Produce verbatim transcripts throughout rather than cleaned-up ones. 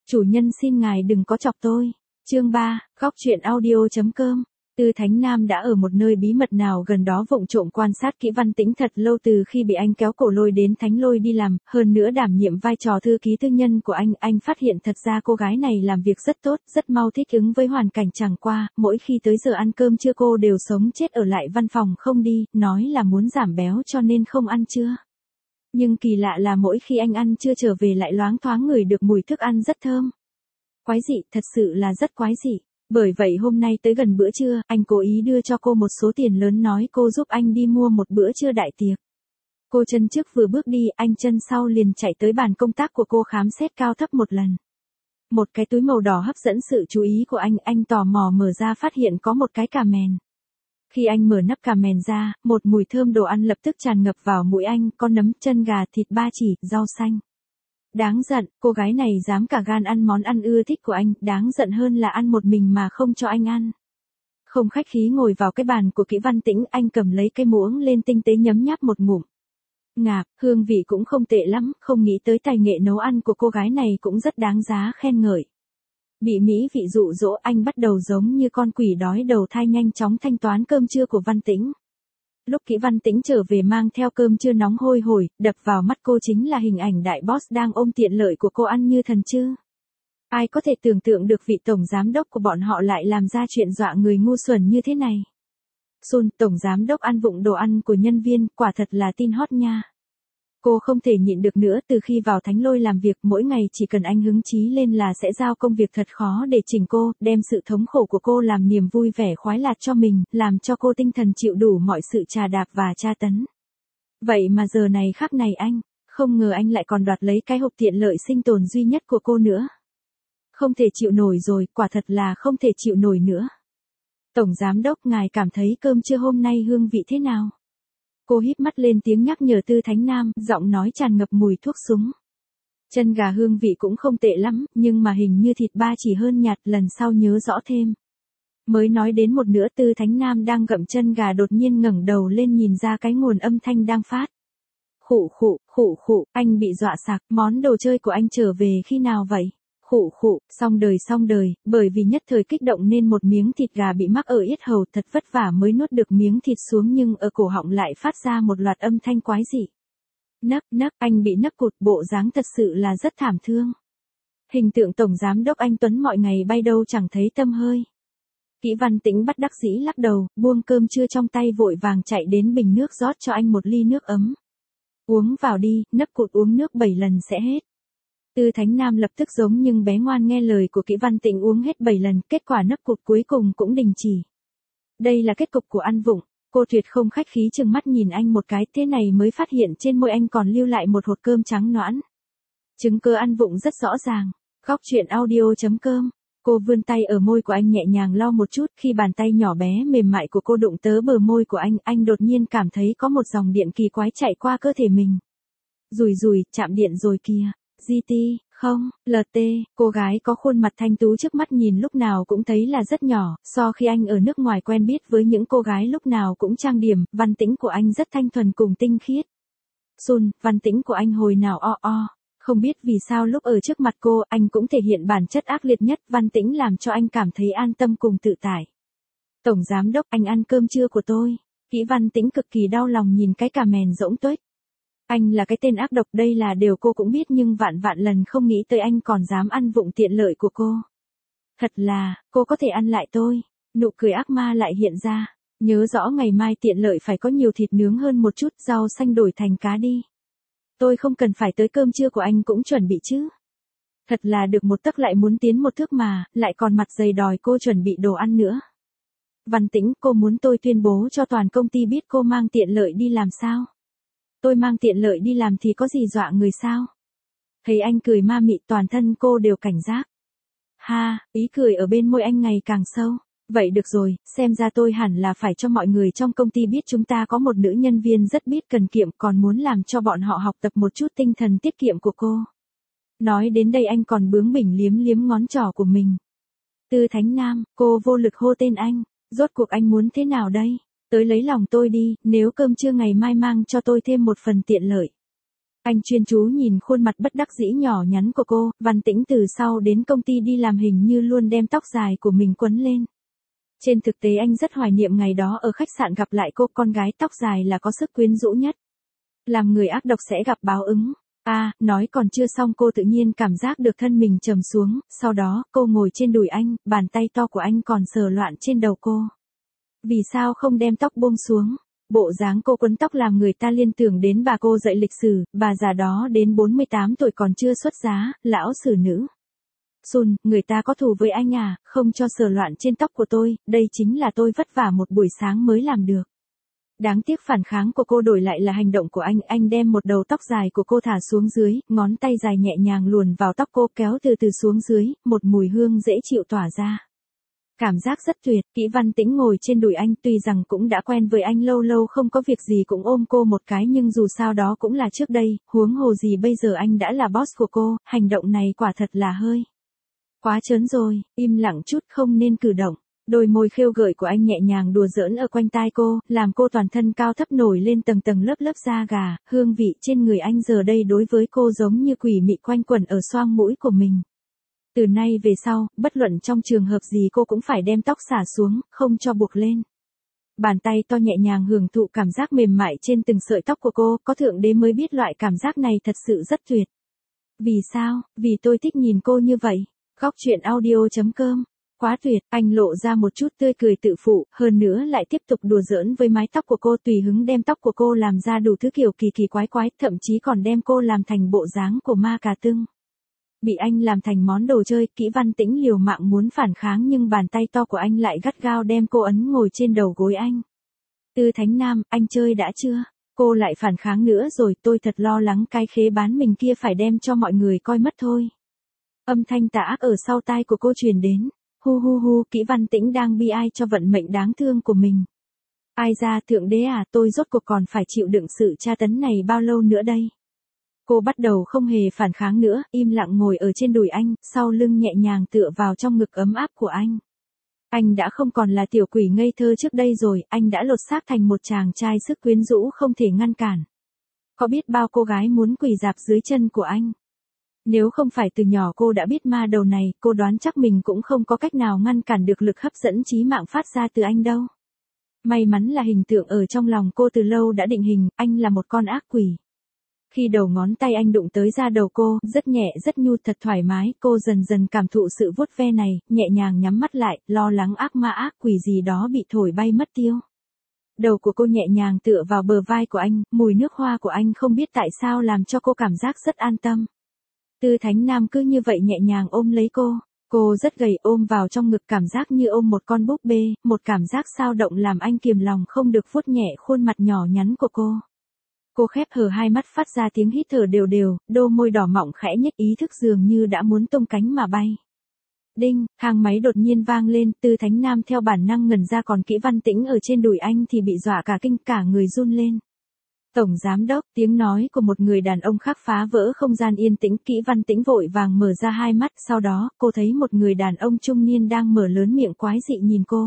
Chủ nhân xin ngài đừng có chọc tôi. Chương ba, góc truyện audio.com. Tư Thánh Nam đã ở một nơi bí mật nào gần đó vụng trộm quan sát kỹ Văn Tĩnh thật lâu từ khi bị anh kéo cổ lôi đến Thánh Lôi đi làm, hơn nữa đảm nhiệm vai trò thư ký tư nhân của anh, anh phát hiện thật ra cô gái này làm việc rất tốt, rất mau thích ứng với hoàn cảnh chẳng qua, mỗi khi tới giờ ăn cơm trưa cô đều sống chết ở lại văn phòng không đi, nói là muốn giảm béo cho nên không ăn trưa. Nhưng kỳ lạ là mỗi khi anh ăn trưa trở về lại loáng thoáng ngửi được mùi thức ăn rất thơm. Quái dị, thật sự là rất quái dị. Bởi vậy hôm nay tới gần bữa trưa, anh cố ý đưa cho cô một số tiền lớn nói cô giúp anh đi mua một bữa trưa đại tiệc. Cô chân trước vừa bước đi, anh chân sau liền chạy tới bàn công tác của cô khám xét cao thấp một lần. Một cái túi màu đỏ hấp dẫn sự chú ý của anh, anh tò mò mở ra phát hiện có một cái cà mèn. Khi anh mở nắp cà mèn ra, một mùi thơm đồ ăn lập tức tràn ngập vào mũi anh, có nấm, chân gà, thịt ba chỉ, rau xanh. Đáng giận, cô gái này dám cả gan ăn món ăn ưa thích của anh, đáng giận hơn là ăn một mình mà không cho anh ăn. Không khách khí ngồi vào cái bàn của Kỷ Văn Tĩnh, anh cầm lấy cái muỗng lên tinh tế nhấm nháp một ngụm. Ngạp, hương vị cũng không tệ lắm, không nghĩ tới tài nghệ nấu ăn của cô gái này cũng rất đáng giá khen ngợi. Bị mỹ vị dụ dỗ, anh bắt đầu giống như con quỷ đói đầu thai nhanh chóng thanh toán cơm trưa của Văn Tĩnh. Lúc Kỷ Văn Tĩnh trở về mang theo cơm trưa nóng hôi hổi, đập vào mắt cô chính là hình ảnh đại boss đang ôm tiện lợi của cô ăn như thần chứ. Ai có thể tưởng tượng được vị tổng giám đốc của bọn họ lại làm ra chuyện dọa người ngu xuẩn như thế này. Sun, tổng giám đốc ăn vụng đồ ăn của nhân viên, quả thật là tin hot nha. Cô không thể nhịn được nữa, từ khi vào Thánh Lôi làm việc mỗi ngày chỉ cần anh hứng chí lên là sẽ giao công việc thật khó để chỉnh cô, đem sự thống khổ của cô làm niềm vui vẻ khoái lạc cho mình, làm cho cô tinh thần chịu đủ mọi sự trà đạp và tra tấn. Vậy mà giờ này khắc này anh, không ngờ anh lại còn đoạt lấy cái hộp tiện lợi sinh tồn duy nhất của cô nữa. Không thể chịu nổi rồi, quả thật là không thể chịu nổi nữa. Tổng giám đốc, ngài cảm thấy cơm trưa hôm nay hương vị thế nào? Cô híp mắt lên tiếng nhắc nhở Tư Thánh Nam, giọng nói tràn ngập mùi thuốc súng. Chân gà hương vị cũng không tệ lắm, nhưng mà hình như thịt ba chỉ hơn nhạt, lần sau nhớ rõ thêm. Mới nói đến một nửa, Tư Thánh Nam đang gặm chân gà đột nhiên ngẩng đầu lên nhìn ra cái nguồn âm thanh đang phát. Khụ khụ, khụ khụ, anh bị dọa sặc, món đồ chơi của anh trở về khi nào vậy? Khụ khụ, xong đời xong đời, bởi vì nhất thời kích động nên một miếng thịt gà bị mắc ở yết hầu, thật vất vả mới nuốt được miếng thịt xuống nhưng ở cổ họng lại phát ra một loạt âm thanh quái dị. Nấc nấc, anh bị nấc cụt, bộ dáng thật sự là rất thảm thương. Hình tượng tổng giám đốc anh Tuấn mọi ngày bay đâu chẳng thấy tăm hơi. Kỷ Văn Tĩnh bất đắc dĩ lắc đầu, buông cơm trưa trong tay vội vàng chạy đến bình nước rót cho anh một ly nước ấm. Uống vào đi, nấc cụt uống nước bảy lần sẽ hết. Tư Thánh Nam lập tức giống nhưng bé ngoan nghe lời của Kỷ Văn Tĩnh uống hết bảy lần, kết quả nấc cụt cuối cùng cũng đình chỉ. Đây là kết cục của ăn vụng, cô tuyệt không khách khí trừng mắt nhìn anh một cái, thế này mới phát hiện trên môi anh còn lưu lại một hột cơm trắng nõn. Chứng cứ ăn vụng rất rõ ràng. Góc truyện audio.com. Cô vươn tay ở môi của anh nhẹ nhàng lau một chút, khi bàn tay nhỏ bé mềm mại của cô đụng tới bờ môi của anh, anh đột nhiên cảm thấy có một dòng điện kỳ quái chạy qua cơ thể mình. Rùi rùi, chạm điện rồi kìa. giê tê, không, lờ tê, cô gái có khuôn mặt thanh tú trước mắt nhìn lúc nào cũng thấy là rất nhỏ, so khi anh ở nước ngoài quen biết với những cô gái lúc nào cũng trang điểm, Văn Tĩnh của anh rất thanh thuần cùng tinh khiết. Sun, Văn Tĩnh của anh hồi nào o o, không biết vì sao lúc ở trước mặt cô, anh cũng thể hiện bản chất ác liệt nhất, Văn Tĩnh làm cho anh cảm thấy an tâm cùng tự tại. Tổng giám đốc, anh ăn cơm trưa của tôi. Kỷ Văn Tĩnh cực kỳ đau lòng nhìn cái cà mèn rỗng tuếch. Anh là cái tên ác độc, đây là điều cô cũng biết nhưng vạn vạn lần không nghĩ tới anh còn dám ăn vụng tiện lợi của cô. Thật là, cô có thể ăn lại tôi. Nụ cười ác ma lại hiện ra. Nhớ rõ ngày mai tiện lợi phải có nhiều thịt nướng hơn một chút, rau xanh đổi thành cá đi. Tôi không cần phải tới cơm trưa của anh cũng chuẩn bị chứ. Thật là được một tấc lại muốn tiến một thước mà, lại còn mặt dày đòi cô chuẩn bị đồ ăn nữa. Văn Tĩnh, cô muốn tôi tuyên bố cho toàn công ty biết cô mang tiện lợi đi làm sao? Tôi mang tiện lợi đi làm thì có gì dọa người sao? Thấy anh cười ma mị, toàn thân cô đều cảnh giác. Ha, ý cười ở bên môi anh ngày càng sâu. Vậy được rồi, xem ra tôi hẳn là phải cho mọi người trong công ty biết chúng ta có một nữ nhân viên rất biết cần kiệm, còn muốn làm cho bọn họ học tập một chút tinh thần tiết kiệm của cô. Nói đến đây anh còn bướng bỉnh liếm liếm ngón trỏ của mình. Tư Thánh Nam, cô vô lực hô tên anh, rốt cuộc anh muốn thế nào đây? Tới lấy lòng tôi đi, nếu cơm trưa ngày mai mang cho tôi thêm một phần tiện lợi. Anh chuyên chú nhìn khuôn mặt bất đắc dĩ nhỏ nhắn của cô, Văn Tĩnh từ sau đến công ty đi làm hình như luôn đem tóc dài của mình quấn lên. Trên thực tế anh rất hoài niệm ngày đó ở khách sạn gặp lại cô, con gái tóc dài là có sức quyến rũ nhất. Làm người ác độc sẽ gặp báo ứng. À, nói còn chưa xong cô tự nhiên cảm giác được thân mình trầm xuống, sau đó cô ngồi trên đùi anh, bàn tay to của anh còn sờ loạn trên đầu cô. Vì sao không đem tóc buông xuống? Bộ dáng cô quấn tóc làm người ta liên tưởng đến bà cô dạy lịch sử, bà già đó đến bốn mươi tám tuổi còn chưa xuất giá, lão sử nữ. Sun, người ta có thù với anh à, không cho sờ loạn trên tóc của tôi, đây chính là tôi vất vả một buổi sáng mới làm được. Đáng tiếc phản kháng của cô đổi lại là hành động của anh, anh đem một đầu tóc dài của cô thả xuống dưới, ngón tay dài nhẹ nhàng luồn vào tóc cô kéo từ từ xuống dưới, một mùi hương dễ chịu tỏa ra. Cảm giác rất tuyệt, Kỷ Văn Tĩnh ngồi trên đùi anh tuy rằng cũng đã quen với anh lâu lâu không có việc gì cũng ôm cô một cái nhưng dù sao đó cũng là trước đây, huống hồ gì bây giờ anh đã là boss của cô, hành động này quả thật là hơi quá trớn rồi, im lặng chút không nên cử động. Đôi môi khêu gợi của anh nhẹ nhàng đùa giỡn ở quanh tai cô, làm cô toàn thân cao thấp nổi lên tầng tầng lớp lớp da gà, hương vị trên người anh giờ đây đối với cô giống như quỷ mị quanh quẩn ở xoang mũi của mình. Từ nay về sau, bất luận trong trường hợp gì cô cũng phải đem tóc xả xuống, không cho buộc lên. Bàn tay to nhẹ nhàng hưởng thụ cảm giác mềm mại trên từng sợi tóc của cô, có thượng đế mới biết loại cảm giác này thật sự rất tuyệt. Vì sao? Vì tôi thích nhìn cô như vậy. Góc truyện audio chấm com. Quá tuyệt, anh lộ ra một chút tươi cười tự phụ, hơn nữa lại tiếp tục đùa giỡn với mái tóc của cô, tùy hứng đem tóc của cô làm ra đủ thứ kiểu kỳ kỳ quái quái, thậm chí còn đem cô làm thành bộ dáng của ma cà tưng. Bị anh làm thành món đồ chơi, Kỷ Văn Tĩnh liều mạng muốn phản kháng nhưng bàn tay to của anh lại gắt gao đem cô ấn ngồi trên đầu gối anh. Tư Thánh Nam, anh chơi đã chưa? Cô lại phản kháng nữa rồi, tôi thật lo lắng cái khế bán mình kia phải đem cho mọi người coi mất thôi. Âm thanh tà ác ở sau tai của cô truyền đến. Hu hu hu, Kỷ Văn Tĩnh đang bi ai cho vận mệnh đáng thương của mình. Ai ra thượng đế à, tôi rốt cuộc còn phải chịu đựng sự tra tấn này bao lâu nữa đây? Cô bắt đầu không hề phản kháng nữa, im lặng ngồi ở trên đùi anh, sau lưng nhẹ nhàng tựa vào trong ngực ấm áp của anh. Anh đã không còn là tiểu quỷ ngây thơ trước đây rồi, anh đã lột xác thành một chàng trai sức quyến rũ không thể ngăn cản. Có biết bao cô gái muốn quỳ rạp dưới chân của anh? Nếu không phải từ nhỏ cô đã biết ma đầu này, cô đoán chắc mình cũng không có cách nào ngăn cản được lực hấp dẫn chí mạng phát ra từ anh đâu. May mắn là hình tượng ở trong lòng cô từ lâu đã định hình, anh là một con ác quỷ. Khi đầu ngón tay anh đụng tới da đầu cô, rất nhẹ rất nhu thật thoải mái, cô dần dần cảm thụ sự vuốt ve này, nhẹ nhàng nhắm mắt lại, lo lắng ác ma ác quỷ gì đó bị thổi bay mất tiêu. Đầu của cô nhẹ nhàng tựa vào bờ vai của anh, mùi nước hoa của anh không biết tại sao làm cho cô cảm giác rất an tâm. Tư Thánh Nam cứ như vậy nhẹ nhàng ôm lấy cô. Cô rất gầy ôm vào trong ngực cảm giác như ôm một con búp bê, một cảm giác sao động làm anh kiềm lòng không được vuốt nhẹ khuôn mặt nhỏ nhắn của cô. Cô khép hờ hai mắt phát ra tiếng hít thở đều đều, đôi môi đỏ mọng khẽ nhếch ý thức dường như đã muốn tung cánh mà bay. Đinh, thang máy đột nhiên vang lên, Tư Thánh Nam theo bản năng ngẩn ra còn Kỷ Văn Tĩnh ở trên đùi anh thì bị dọa cả kinh cả người run lên. Tổng giám đốc, tiếng nói của một người đàn ông khác phá vỡ không gian yên tĩnh, Kỷ Văn Tĩnh vội vàng mở ra hai mắt, sau đó, cô thấy một người đàn ông trung niên đang mở lớn miệng quái dị nhìn cô.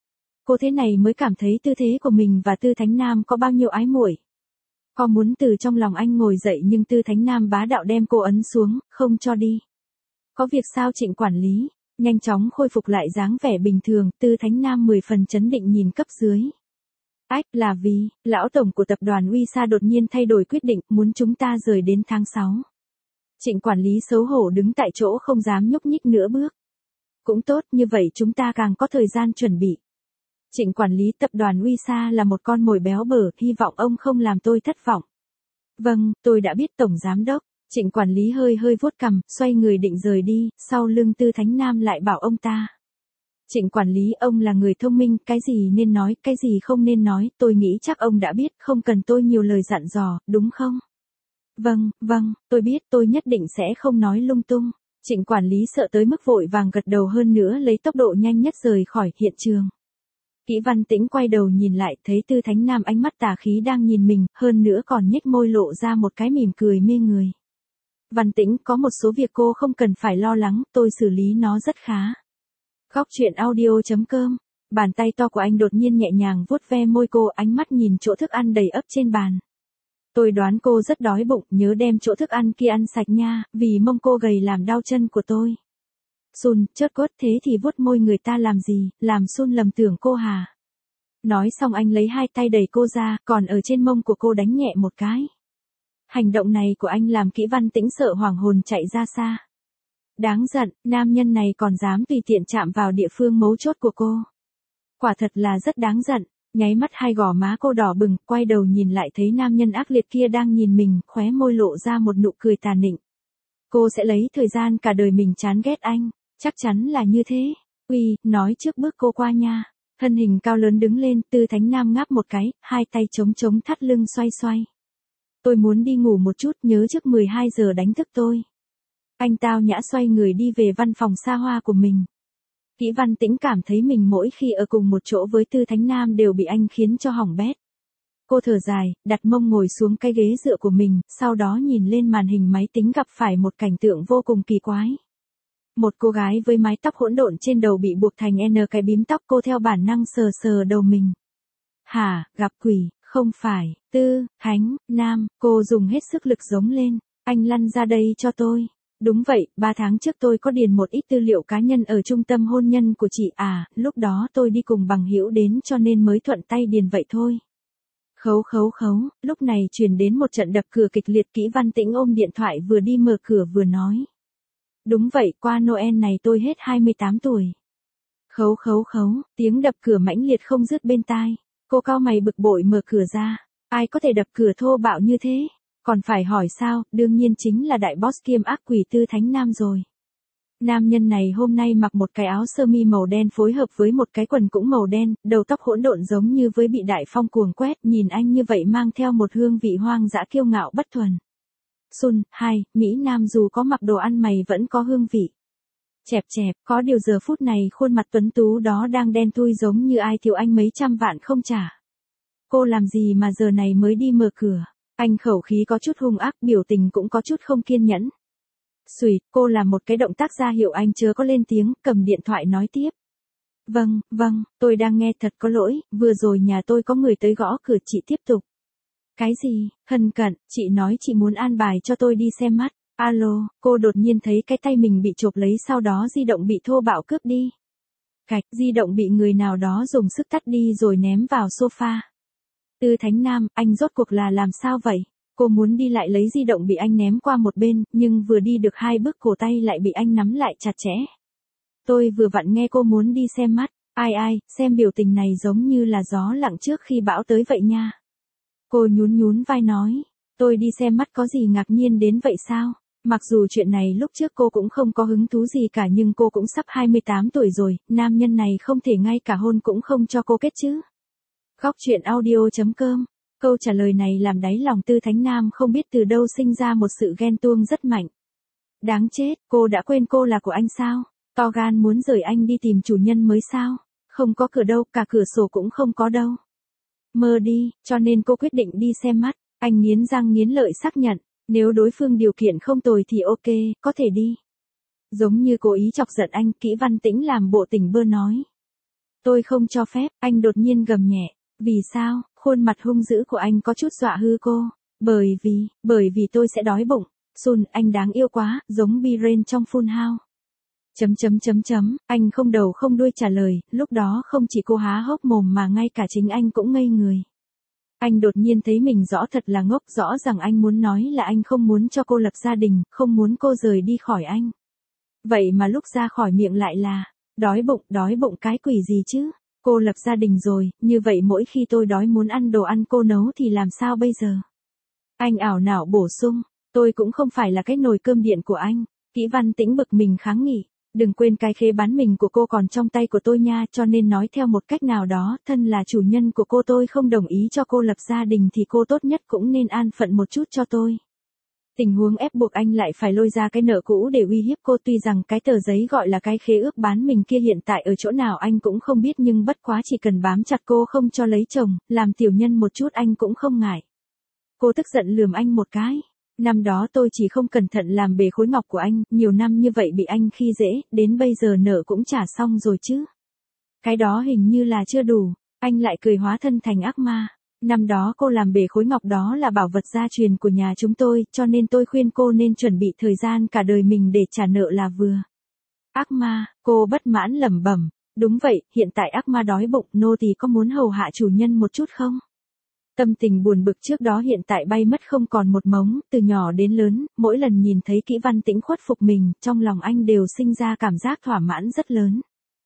Cô thế này mới cảm thấy tư thế của mình và Tư Thánh Nam có bao nhiêu ái muội. Cô muốn từ trong lòng anh ngồi dậy nhưng Tư Thánh Nam bá đạo đem cô ấn xuống, không cho đi. Có việc sao Trịnh quản lý? Nhanh chóng khôi phục lại dáng vẻ bình thường, Tư Thánh Nam mười phần chấn định nhìn cấp dưới. Ách, là vì, lão tổng của tập đoàn Uy Sa đột nhiên thay đổi quyết định, muốn chúng ta rời đến tháng sáu. Trịnh quản lý xấu hổ đứng tại chỗ không dám nhúc nhích nửa bước. Cũng tốt, như vậy chúng ta càng có thời gian chuẩn bị. Trịnh quản lý tập đoàn Uy Sa là một con mồi béo bở, hy vọng ông không làm tôi thất vọng. Vâng, tôi đã biết tổng giám đốc. Trịnh quản lý hơi hơi vuốt cằm, xoay người định rời đi, sau lưng Tư Thánh Nam lại bảo ông ta. Trịnh quản lý, ông là người thông minh, cái gì nên nói, cái gì không nên nói, tôi nghĩ chắc ông đã biết, không cần tôi nhiều lời dặn dò, đúng không? Vâng, vâng, tôi biết, tôi nhất định sẽ không nói lung tung. Trịnh quản lý sợ tới mức vội vàng gật đầu hơn nữa lấy tốc độ nhanh nhất rời khỏi hiện trường. Kỷ Văn Tĩnh quay đầu nhìn lại, thấy Tư Thánh Nam ánh mắt tà khí đang nhìn mình, hơn nữa còn nhếch môi lộ ra một cái mỉm cười mê người. Văn Tĩnh, có một số việc cô không cần phải lo lắng, tôi xử lý nó rất khá. Góc truyện audio chấm com. Bàn tay to của anh đột nhiên nhẹ nhàng vuốt ve môi cô, ánh mắt nhìn chỗ thức ăn đầy ắp trên bàn. Tôi đoán cô rất đói bụng, nhớ đem chỗ thức ăn kia ăn sạch nha, vì mông cô gầy làm đau chân của tôi. Sun, chớt quất thế thì vuốt môi người ta làm gì, làm Sun lầm tưởng cô hà. Nói xong anh lấy hai tay đẩy cô ra, còn ở trên mông của cô đánh nhẹ một cái. Hành động này của anh làm Kỷ Văn Tĩnh sợ hoảng hồn chạy ra xa. Đáng giận, nam nhân này còn dám tùy tiện chạm vào địa phương mấu chốt của cô. Quả thật là rất đáng giận, nháy mắt hai gò má cô đỏ bừng, quay đầu nhìn lại thấy nam nhân ác liệt kia đang nhìn mình, khóe môi lộ ra một nụ cười tà nịnh. Cô sẽ lấy thời gian cả đời mình chán ghét anh, chắc chắn là như thế. Uy, nói trước bước cô qua nha. Thân hình cao lớn đứng lên, Tư Thánh Nam ngáp một cái, hai tay chống chống thắt lưng xoay xoay. Tôi muốn đi ngủ một chút, nhớ trước mười hai giờ đánh thức tôi. Anh tao nhã xoay người đi về văn phòng xa hoa của mình. Kỷ Văn Tĩnh cảm thấy mình mỗi khi ở cùng một chỗ với Tư Thánh Nam đều bị anh khiến cho hỏng bét. Cô thở dài, đặt mông ngồi xuống cái ghế dựa của mình, sau đó nhìn lên màn hình máy tính gặp phải một cảnh tượng vô cùng kỳ quái. Một cô gái với mái tóc hỗn độn trên đầu bị buộc thành N cái bím tóc, cô theo bản năng sờ sờ đầu mình. Hả, gặp quỷ, không phải, Tư, Thánh, Nam, cô dùng hết sức lực giống lên, anh lăn ra đây cho tôi. Đúng vậy, ba tháng trước tôi có điền một ít tư liệu cá nhân ở trung tâm hôn nhân của chị à, lúc đó tôi đi cùng bằng hữu đến cho nên mới thuận tay điền vậy thôi. Khấu khấu khấu, lúc này truyền đến một trận đập cửa kịch liệt. Kỷ Văn Tĩnh ôm điện thoại vừa đi mở cửa vừa nói. Đúng vậy, qua Noel này tôi hết hai mươi tám tuổi. Khấu khấu khấu, tiếng đập cửa mãnh liệt không dứt bên tai. Cô cau mày bực bội mở cửa ra. Ai có thể đập cửa thô bạo như thế? Còn phải hỏi sao, đương nhiên chính là đại boss kiêm ác quỷ Tư Thánh Nam rồi. Nam nhân này hôm nay mặc một cái áo sơ mi màu đen phối hợp với một cái quần cũng màu đen, đầu tóc hỗn độn giống như với bị đại phong cuồng quét, nhìn anh như vậy mang theo một hương vị hoang dã kiêu ngạo bất thuần. Sun, hai, Mỹ Nam dù có mặc đồ ăn mày vẫn có hương vị. Chẹp chẹp, có điều giờ phút này khuôn mặt tuấn tú đó đang đen thui giống như ai thiếu anh mấy trăm vạn không trả. Cô làm gì mà giờ này mới đi mở cửa? Anh khẩu khí có chút hung ác, biểu tình cũng có chút không kiên nhẫn. Xùi, cô làm một cái động tác ra hiệu anh chớ có lên tiếng, cầm điện thoại nói tiếp. Vâng, vâng, tôi đang nghe, thật có lỗi, vừa rồi nhà tôi có người tới gõ cửa. Chị tiếp tục. Cái gì, hân cận, chị nói chị muốn an bài cho tôi đi xem mắt. Alo, cô đột nhiên thấy cái tay mình bị chộp lấy, sau đó di động bị thô bạo cướp đi. Cạch, di động bị người nào đó dùng sức tắt đi rồi ném vào sofa. Tư Thánh Nam, anh rốt cuộc là làm sao vậy? Cô muốn đi lại lấy di động bị anh ném qua một bên, nhưng vừa đi được hai bước cổ tay lại bị anh nắm lại chặt chẽ. Tôi vừa vặn nghe cô muốn đi xem mắt, ai ai, xem biểu tình này giống như là gió lặng trước khi bão tới vậy nha. Cô nhún nhún vai nói, tôi đi xem mắt có gì ngạc nhiên đến vậy sao? Mặc dù chuyện này lúc trước cô cũng không có hứng thú gì cả, nhưng cô cũng sắp hai mươi tám tuổi rồi, nam nhân này không thể ngay cả hôn cũng không cho cô kết chứ. Góc truyện audio chấm com. Câu trả lời này làm đáy lòng Tư Thánh Nam không biết từ đâu sinh ra một sự ghen tuông rất mạnh. Đáng chết, cô đã quên cô là của anh sao? To gan muốn rời anh đi tìm chủ nhân mới sao? Không có cửa đâu, cả cửa sổ cũng không có đâu. Mơ đi, cho nên cô quyết định đi xem mắt. Anh nghiến răng nghiến lợi xác nhận, nếu đối phương điều kiện không tồi thì ok, có thể đi. Giống như cố ý chọc giận anh, Kỷ Văn Tĩnh làm bộ tỉnh bơ nói. Tôi không cho phép, anh đột nhiên gầm nhẹ. Vì sao? Khuôn mặt hung dữ của anh có chút dọa hư cô. Bởi vì, bởi vì tôi sẽ đói bụng. Sun, anh đáng yêu quá, giống Biren trong Full House. Chấm chấm chấm chấm, anh không đầu không đuôi trả lời, lúc đó không chỉ cô há hốc mồm mà ngay cả chính anh cũng ngây người. Anh đột nhiên thấy mình rõ thật là ngốc, rõ rằng anh muốn nói là anh không muốn cho cô lập gia đình, không muốn cô rời đi khỏi anh. Vậy mà lúc ra khỏi miệng lại là, đói bụng, đói bụng cái quỷ gì chứ? Cô lập gia đình rồi, như vậy mỗi khi tôi đói muốn ăn đồ ăn cô nấu thì làm sao bây giờ? Anh ảo não bổ sung, tôi cũng không phải là cái nồi cơm điện của anh. Kỷ Văn Tĩnh bực mình kháng nghị, đừng quên cái khế bán mình của cô còn trong tay của tôi nha, cho nên nói theo một cách nào đó, thân là chủ nhân của cô tôi không đồng ý cho cô lập gia đình thì cô tốt nhất cũng nên an phận một chút cho tôi. Tình huống ép buộc anh lại phải lôi ra cái nợ cũ để uy hiếp cô, tuy rằng cái tờ giấy gọi là cái khế ước bán mình kia hiện tại ở chỗ nào anh cũng không biết, nhưng bất quá chỉ cần bám chặt cô không cho lấy chồng, làm tiểu nhân một chút anh cũng không ngại. Cô tức giận lườm anh một cái. Năm đó tôi chỉ không cẩn thận làm bể khối ngọc của anh, nhiều năm như vậy bị anh khi dễ, đến bây giờ nợ cũng trả xong rồi chứ. Cái đó hình như là chưa đủ, anh lại cười hóa thân thành ác ma. Năm đó cô làm bể khối ngọc đó là bảo vật gia truyền của nhà chúng tôi, cho nên tôi khuyên cô nên chuẩn bị thời gian cả đời mình để trả nợ là vừa. Ác ma, cô bất mãn lẩm bẩm. Đúng vậy, hiện tại ác ma đói bụng, nô tỳ có muốn hầu hạ chủ nhân một chút không? Tâm tình buồn bực trước đó hiện tại bay mất không còn một mống, từ nhỏ đến lớn, mỗi lần nhìn thấy Kỷ Văn Tĩnh khuất phục mình, trong lòng anh đều sinh ra cảm giác thỏa mãn rất lớn.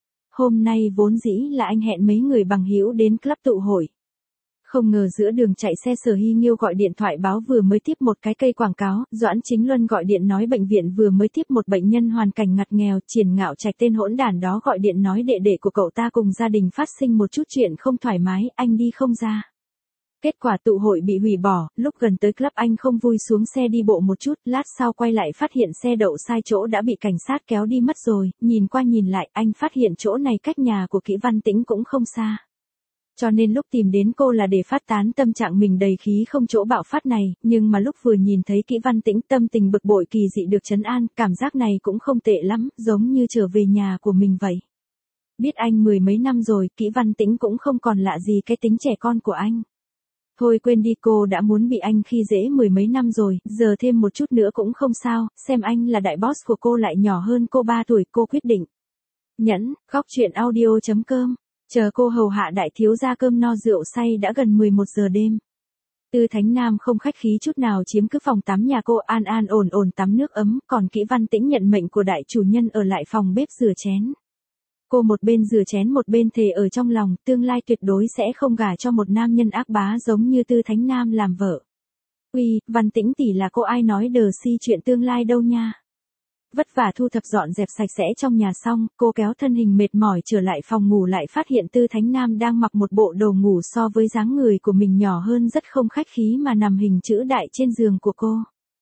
Hôm nay vốn dĩ là anh hẹn mấy người bằng hữu đến club tụ hội. Không ngờ giữa đường chạy xe Sở Hy Nghiêu gọi điện thoại báo vừa mới tiếp một cái cây quảng cáo, Doãn Chính Luân gọi điện nói bệnh viện vừa mới tiếp một bệnh nhân hoàn cảnh ngặt nghèo, Triển Ngạo Trạch tên hỗn đản đó gọi điện nói đệ đệ của cậu ta cùng gia đình phát sinh một chút chuyện không thoải mái, anh đi không ra. Kết quả tụ hội bị hủy bỏ, lúc gần tới club anh không vui xuống xe đi bộ một chút, lát sau quay lại phát hiện xe đậu sai chỗ đã bị cảnh sát kéo đi mất rồi, nhìn qua nhìn lại anh phát hiện chỗ này cách nhà của Kỷ Văn Tĩnh cũng không xa. Cho nên lúc tìm đến cô là để phát tán tâm trạng mình đầy khí không chỗ bạo phát này, nhưng mà lúc vừa nhìn thấy Kỷ Văn Tĩnh tâm tình bực bội kỳ dị được trấn an, cảm giác này cũng không tệ lắm, giống như trở về nhà của mình vậy. Biết anh mười mấy năm rồi, Kỷ Văn Tĩnh cũng không còn lạ gì cái tính trẻ con của anh. Thôi quên đi, cô đã muốn bị anh khi dễ mười mấy năm rồi, giờ thêm một chút nữa cũng không sao, xem anh là đại boss của cô lại nhỏ hơn cô ba tuổi, cô quyết định. Nhẫn, góc truyện audio chấm com, chờ cô hầu hạ đại thiếu gia cơm no rượu say đã gần mười một giờ đêm. Tư Thánh Nam không khách khí chút nào chiếm cứ phòng tắm nhà cô, an an ổn ổn tắm nước ấm, còn Kỷ Văn Tĩnh nhận mệnh của đại chủ nhân ở lại phòng bếp rửa chén. Cô một bên rửa chén một bên thề ở trong lòng, tương lai tuyệt đối sẽ không gả cho một nam nhân ác bá giống như Tư Thánh Nam làm vợ. Uy, Văn Tĩnh tỷ là cô ai nói đờ si chuyện tương lai đâu nha. Vất vả thu thập dọn dẹp sạch sẽ trong nhà xong, cô kéo thân hình mệt mỏi trở lại phòng ngủ lại phát hiện Tư Thánh Nam đang mặc một bộ đồ ngủ so với dáng người của mình nhỏ hơn rất không khách khí mà nằm hình chữ đại trên giường của cô.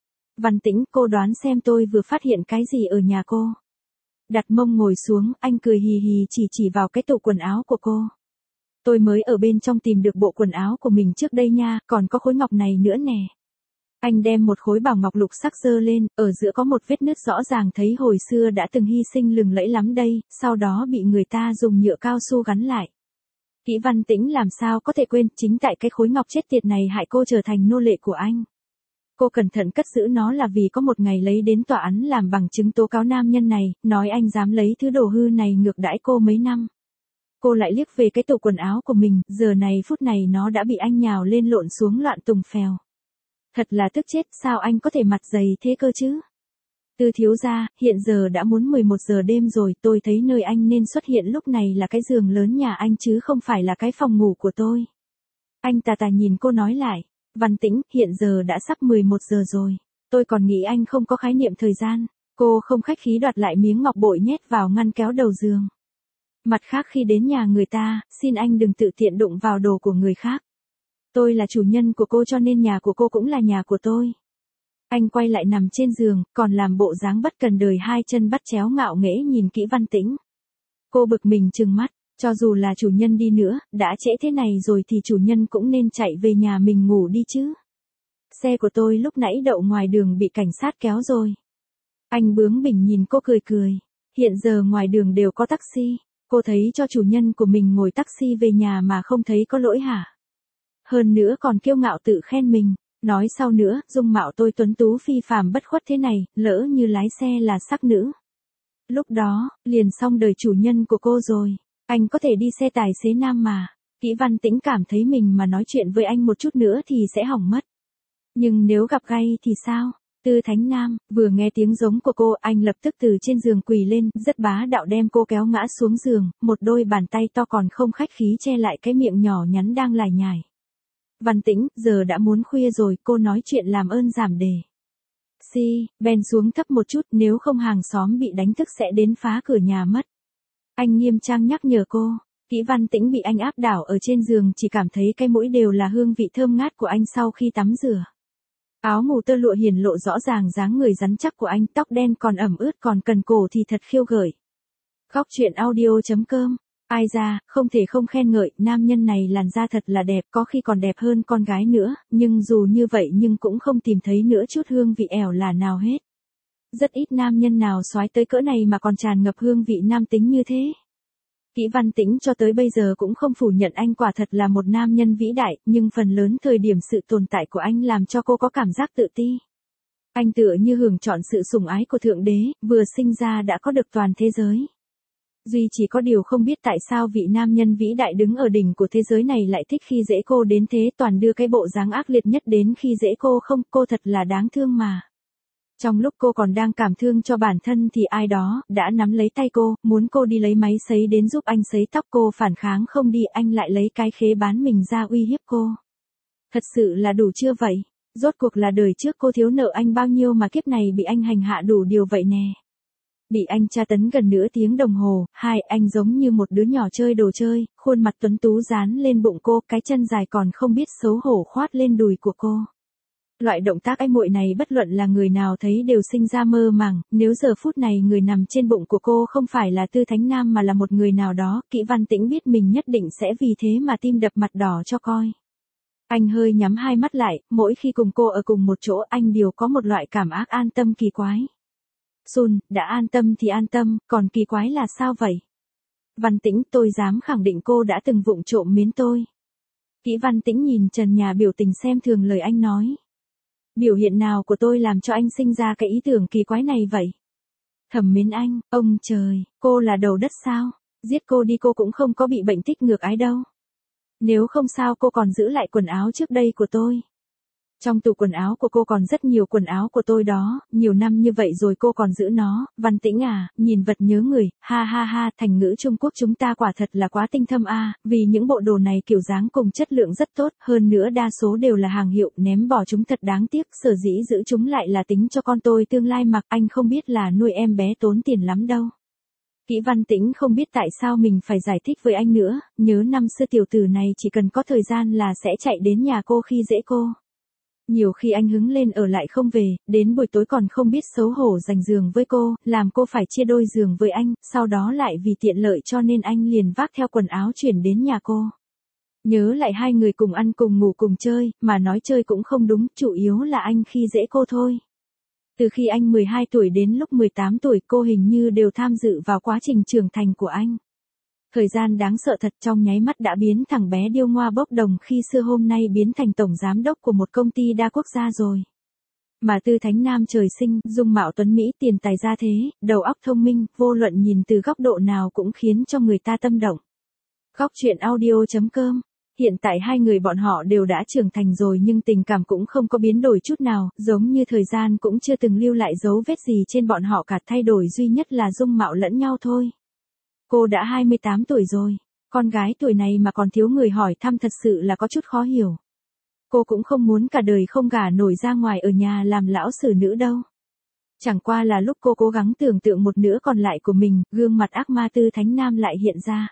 Văn Tĩnh, cô đoán xem tôi vừa phát hiện cái gì ở nhà cô. Đặt mông ngồi xuống, anh cười hì hì chỉ chỉ vào cái tủ quần áo của cô. Tôi mới ở bên trong tìm được bộ quần áo của mình trước đây nha, còn có khối ngọc này nữa nè. Anh đem một khối bảo ngọc lục sắc giơ lên, ở giữa có một vết nứt rõ ràng thấy hồi xưa đã từng hy sinh lừng lẫy lắm đây, sau đó bị người ta dùng nhựa cao su gắn lại. Kỷ Văn Tĩnh làm sao có thể quên, chính tại cái khối ngọc chết tiệt này hại cô trở thành nô lệ của anh. Cô cẩn thận cất giữ nó là vì có một ngày lấy đến tòa án làm bằng chứng tố cáo nam nhân này, nói anh dám lấy thứ đồ hư này ngược đãi cô mấy năm. Cô lại liếc về cái tủ quần áo của mình, giờ này phút này nó đã bị anh nhào lên lộn xuống loạn tùng phèo. Thật là tức chết, sao anh có thể mặt dày thế cơ chứ? Tư thiếu gia, hiện giờ đã muốn mười một giờ đêm rồi, tôi thấy nơi anh nên xuất hiện lúc này là cái giường lớn nhà anh chứ không phải là cái phòng ngủ của tôi. Anh tà tà nhìn cô nói lại. Văn Tĩnh, hiện giờ đã sắp mười một giờ rồi. Tôi còn nghĩ anh không có khái niệm thời gian. Cô không khách khí đoạt lại miếng ngọc bội nhét vào ngăn kéo đầu giường. Mặt khác khi đến nhà người ta, xin anh đừng tự tiện đụng vào đồ của người khác. Tôi là chủ nhân của cô cho nên nhà của cô cũng là nhà của tôi. Anh quay lại nằm trên giường, còn làm bộ dáng bất cần đời hai chân bắt chéo ngạo nghễ nhìn Kỷ Văn Tĩnh. Cô bực mình trừng mắt. Cho dù là chủ nhân đi nữa, đã trễ thế này rồi thì chủ nhân cũng nên chạy về nhà mình ngủ đi chứ. Xe của tôi lúc nãy đậu ngoài đường bị cảnh sát kéo rồi. Anh bướng bỉnh nhìn cô cười cười. Hiện giờ ngoài đường đều có taxi. Cô thấy cho chủ nhân của mình ngồi taxi về nhà mà không thấy có lỗi hả? Hơn nữa còn kiêu ngạo tự khen mình. Nói sau nữa, dung mạo tôi tuấn tú phi phàm bất khuất thế này, lỡ như lái xe là sắc nữ. Lúc đó, liền xong đời chủ nhân của cô rồi. Anh có thể đi xe tài xế nam mà. Kỷ Văn Tĩnh cảm thấy mình mà nói chuyện với anh một chút nữa thì sẽ hỏng mất. Nhưng nếu gặp gay thì sao? Tư Thánh Nam, vừa nghe tiếng giống của cô, anh lập tức từ trên giường quỳ lên, rất bá đạo đem cô kéo ngã xuống giường, một đôi bàn tay to còn không khách khí che lại cái miệng nhỏ nhắn đang lải nhải. Văn Tĩnh, giờ đã muốn khuya rồi, cô nói chuyện làm ơn giảm đề. Si, bèn xuống thấp một chút, nếu không hàng xóm bị đánh thức sẽ đến phá cửa nhà mất. Anh nghiêm trang nhắc nhở cô. Kỷ Văn Tĩnh bị anh áp đảo ở trên giường chỉ cảm thấy cái mũi đều là hương vị thơm ngát của anh sau khi tắm rửa. Áo ngủ tơ lụa hiển lộ rõ ràng dáng người rắn chắc của anh, tóc đen còn ẩm ướt còn cần cổ thì thật khiêu gợi. Góc truyện audio chấm com. Ai ra, không thể không khen ngợi, nam nhân này làn da thật là đẹp, có khi còn đẹp hơn con gái nữa, nhưng dù như vậy nhưng cũng không tìm thấy nữa chút hương vị ẻo là nào hết. Rất ít nam nhân nào soái tới cỡ này mà còn tràn ngập hương vị nam tính như thế. Kỷ Văn Tĩnh cho tới bây giờ cũng không phủ nhận anh quả thật là một nam nhân vĩ đại, nhưng phần lớn thời điểm sự tồn tại của anh làm cho cô có cảm giác tự ti. Anh tựa như hưởng trọn sự sủng ái của Thượng Đế, vừa sinh ra đã có được toàn thế giới. Duy chỉ có điều không biết tại sao vị nam nhân vĩ đại đứng ở đỉnh của thế giới này lại thích khi dễ cô đến thế, toàn đưa cái bộ dáng ác liệt nhất đến khi dễ cô không, cô thật là đáng thương mà. Trong lúc cô còn đang cảm thương cho bản thân thì ai đó đã nắm lấy tay cô, muốn cô đi lấy máy sấy đến giúp anh sấy tóc, cô phản kháng không đi, anh lại lấy cái khế bán mình ra uy hiếp cô. Thật sự là đủ chưa vậy? Rốt cuộc là đời trước cô thiếu nợ anh bao nhiêu mà kiếp này bị anh hành hạ đủ điều vậy nè. Bị anh tra tấn gần nửa tiếng đồng hồ, hai anh giống như một đứa nhỏ chơi đồ chơi, khuôn mặt tuấn tú dán lên bụng cô, cái chân dài còn không biết xấu hổ khoát lên đùi của cô. Loại động tác ái muội này bất luận là người nào thấy đều sinh ra mơ màng, nếu giờ phút này người nằm trên bụng của cô không phải là Tư Thánh Nam mà là một người nào đó, Kỷ Văn Tĩnh biết mình nhất định sẽ vì thế mà tim đập mặt đỏ cho coi. Anh hơi nhắm hai mắt lại, mỗi khi cùng cô ở cùng một chỗ anh đều có một loại cảm ác an tâm kỳ quái. Sun, đã an tâm thì an tâm, còn kỳ quái là sao vậy? Văn Tĩnh, tôi dám khẳng định cô đã từng vụng trộm mến tôi. Kỷ Văn Tĩnh nhìn trần nhà biểu tình xem thường lời anh nói. Biểu hiện nào của tôi làm cho anh sinh ra cái ý tưởng kỳ quái này vậy? Thầm mến anh, ông trời, cô là đầu đất sao? Giết cô đi, cô cũng không có bị bệnh tích ngược ái đâu. Nếu không sao cô còn giữ lại quần áo trước đây của tôi. Trong tủ quần áo của cô còn rất nhiều quần áo của tôi đó, nhiều năm như vậy rồi cô còn giữ nó. Văn Tĩnh à, nhìn vật nhớ người, ha ha ha, thành ngữ Trung Quốc chúng ta quả thật là quá tinh thâm a, à, vì những bộ đồ này kiểu dáng cùng chất lượng rất tốt, hơn nữa đa số đều là hàng hiệu, ném bỏ chúng thật đáng tiếc, sở dĩ giữ chúng lại là tính cho con tôi tương lai mặc, anh không biết là nuôi em bé tốn tiền lắm đâu. Kỷ Văn Tĩnh không biết tại sao mình phải giải thích với anh nữa, nhớ năm xưa tiểu tử này chỉ cần có thời gian là sẽ chạy đến nhà cô khi dễ cô. Nhiều khi anh hứng lên ở lại không về, đến buổi tối còn không biết xấu hổ giành giường với cô, làm cô phải chia đôi giường với anh, sau đó lại vì tiện lợi cho nên anh liền vác theo quần áo chuyển đến nhà cô. Nhớ lại hai người cùng ăn cùng ngủ cùng chơi, mà nói chơi cũng không đúng, chủ yếu là anh khi dễ cô thôi. Từ khi anh mười hai tuổi đến lúc mười tám tuổi cô hình như đều tham dự vào quá trình trưởng thành của anh. Thời gian đáng sợ thật, trong nháy mắt đã biến thằng bé điêu ngoa bốc đồng khi xưa hôm nay biến thành tổng giám đốc của một công ty đa quốc gia rồi. Mà Tư Thánh Nam trời sinh, dung mạo tuấn Mỹ, tiền tài gia thế, đầu óc thông minh, vô luận nhìn từ góc độ nào cũng khiến cho người ta tâm động. Góc truyện audio chấm com. Hiện tại hai người bọn họ đều đã trưởng thành rồi nhưng tình cảm cũng không có biến đổi chút nào, giống như thời gian cũng chưa từng lưu lại dấu vết gì trên bọn họ cả, thay đổi duy nhất là dung mạo lẫn nhau thôi. Cô đã hai mươi tám tuổi rồi, con gái tuổi này mà còn thiếu người hỏi thăm thật sự là có chút khó hiểu. Cô cũng không muốn cả đời không gả nổi ra ngoài ở nhà làm lão xử nữ đâu. Chẳng qua là lúc cô cố gắng tưởng tượng một nửa còn lại của mình, gương mặt ác ma Tư Thánh Nam lại hiện ra.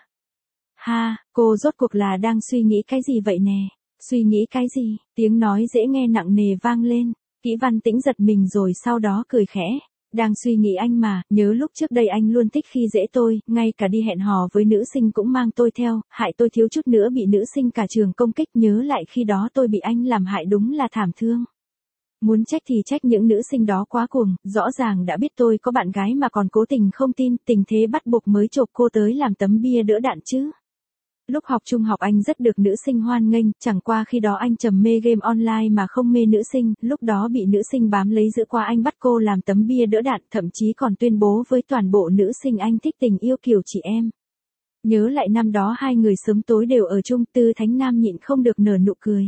Ha, cô rốt cuộc là đang suy nghĩ cái gì vậy nè? Suy nghĩ cái gì? Tiếng nói dễ nghe nặng nề vang lên. Kỷ Văn Tĩnh giật mình rồi sau đó cười khẽ. Đang suy nghĩ anh mà, nhớ lúc trước đây anh luôn thích khi dễ tôi, ngay cả đi hẹn hò với nữ sinh cũng mang tôi theo, hại tôi thiếu chút nữa bị nữ sinh cả trường công kích, nhớ lại khi đó tôi bị anh làm hại đúng là thảm thương. Muốn trách thì trách những nữ sinh đó quá cuồng, rõ ràng đã biết tôi có bạn gái mà còn cố tình không tin, tình thế bắt buộc mới chộp cô tới làm tấm bia đỡ đạn chứ. Lúc học trung học anh rất được nữ sinh hoan nghênh, chẳng qua khi đó anh trầm mê game online mà không mê nữ sinh, lúc đó bị nữ sinh bám lấy giữ qua anh bắt cô làm tấm bia đỡ đạn, thậm chí còn tuyên bố với toàn bộ nữ sinh anh thích tình yêu kiểu chị em. Nhớ lại năm đó hai người sớm tối đều ở chung, Tư Thánh Nam nhịn không được nở nụ cười.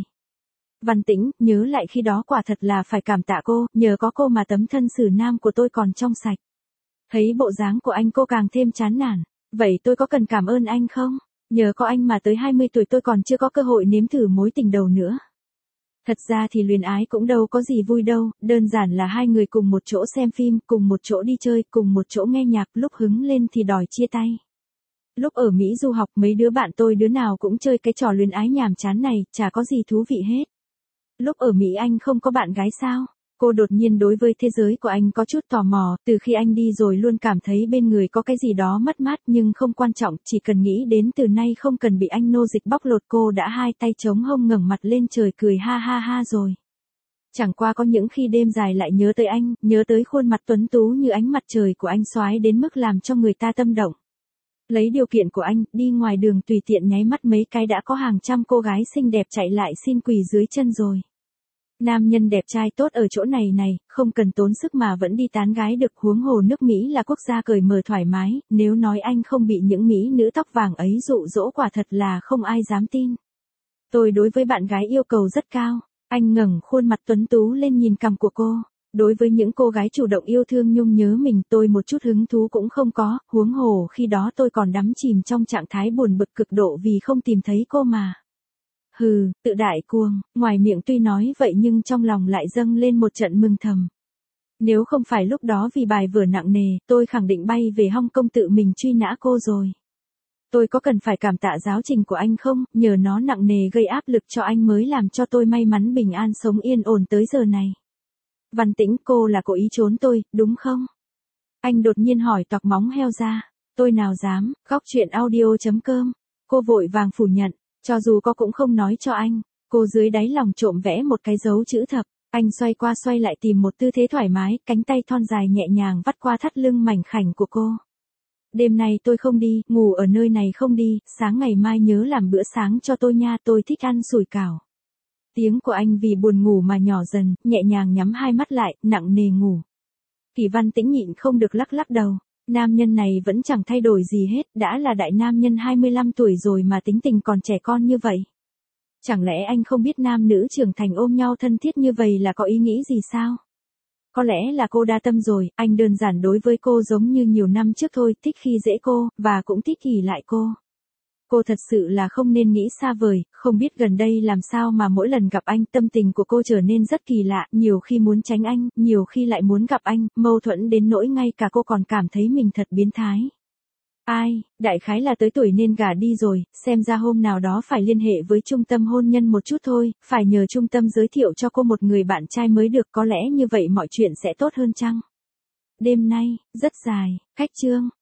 Văn Tĩnh, nhớ lại khi đó quả thật là phải cảm tạ cô, nhờ có cô mà tấm thân xử nam của tôi còn trong sạch. Thấy bộ dáng của anh cô càng thêm chán nản, vậy tôi có cần cảm ơn anh không? Nhờ có anh mà tới hai mươi tuổi tôi còn chưa có cơ hội nếm thử mối tình đầu nữa. Thật ra thì luyến ái cũng đâu có gì vui đâu, đơn giản là hai người cùng một chỗ xem phim, cùng một chỗ đi chơi, cùng một chỗ nghe nhạc, lúc hứng lên thì đòi chia tay. Lúc ở Mỹ du học mấy đứa bạn tôi đứa nào cũng chơi cái trò luyến ái nhàm chán này, chả có gì thú vị hết. Lúc ở Mỹ anh không có bạn gái sao? Cô đột nhiên đối với thế giới của anh có chút tò mò, từ khi anh đi rồi luôn cảm thấy bên người có cái gì đó mất mát nhưng không quan trọng, chỉ cần nghĩ đến từ nay không cần bị anh nô dịch bóc lột, cô đã hai tay chống hông ngẩng mặt lên trời cười ha ha ha rồi. Chẳng qua có những khi đêm dài lại nhớ tới anh, nhớ tới khuôn mặt tuấn tú như ánh mặt trời của anh, soái đến mức làm cho người ta tâm động. Lấy điều kiện của anh, đi ngoài đường tùy tiện nháy mắt mấy cái đã có hàng trăm cô gái xinh đẹp chạy lại xin quỳ dưới chân rồi. Nam nhân đẹp trai tốt ở chỗ này này, không cần tốn sức mà vẫn đi tán gái được, huống hồ nước Mỹ là quốc gia cởi mở thoải mái, nếu nói anh không bị những mỹ nữ tóc vàng ấy dụ dỗ quả thật là không ai dám tin. Tôi đối với bạn gái yêu cầu rất cao, anh ngẩng khuôn mặt tuấn tú lên nhìn cằm của cô. Đối với những cô gái chủ động yêu thương nhung nhớ mình tôi một chút hứng thú cũng không có, huống hồ khi đó tôi còn đắm chìm trong trạng thái buồn bực cực độ vì không tìm thấy cô mà. Hừ, tự đại cuồng, ngoài miệng tuy nói vậy nhưng trong lòng lại dâng lên một trận mừng thầm. Nếu không phải lúc đó vì bài vở nặng nề, tôi khẳng định bay về Hong Kong tự mình truy nã cô rồi. Tôi có cần phải cảm tạ giáo trình của anh không, nhờ nó nặng nề gây áp lực cho anh mới làm cho tôi may mắn bình an sống yên ổn tới giờ này. Văn Tĩnh, cô là cố ý trốn tôi, đúng không? Anh đột nhiên hỏi toạc móng heo ra. Tôi nào dám, góc chuyện audio chấm com. Cô vội vàng phủ nhận, cho dù có cũng không nói cho anh. Cô dưới đáy lòng trộm vẽ một cái dấu chữ thập. Anh xoay qua xoay lại tìm một tư thế thoải mái, cánh tay thon dài nhẹ nhàng vắt qua thắt lưng mảnh khảnh của cô. Đêm nay tôi không đi, ngủ ở nơi này không đi, sáng ngày mai nhớ làm bữa sáng cho tôi nha, tôi thích ăn sủi cảo. Tiếng của anh vì buồn ngủ mà nhỏ dần, nhẹ nhàng nhắm hai mắt lại, nặng nề ngủ. Kỳ Văn Tĩnh nhịn không được lắc lắc đầu. Nam nhân này vẫn chẳng thay đổi gì hết, đã là đại nam nhân hai mươi lăm tuổi rồi mà tính tình còn trẻ con như vậy. Chẳng lẽ anh không biết nam nữ trưởng thành ôm nhau thân thiết như vậy là có ý nghĩ gì sao? Có lẽ là cô đa tâm rồi, anh đơn giản đối với cô giống như nhiều năm trước thôi, thích khi dễ cô, và cũng thích ỷ lại cô. Cô thật sự là không nên nghĩ xa vời, không biết gần đây làm sao mà mỗi lần gặp anh tâm tình của cô trở nên rất kỳ lạ, nhiều khi muốn tránh anh, nhiều khi lại muốn gặp anh, mâu thuẫn đến nỗi ngay cả cô còn cảm thấy mình thật biến thái. Ai, đại khái là tới tuổi nên gả đi rồi, xem ra hôm nào đó phải liên hệ với trung tâm hôn nhân một chút thôi, phải nhờ trung tâm giới thiệu cho cô một người bạn trai mới được, có lẽ như vậy mọi chuyện sẽ tốt hơn chăng? Đêm nay, rất dài, khách chương.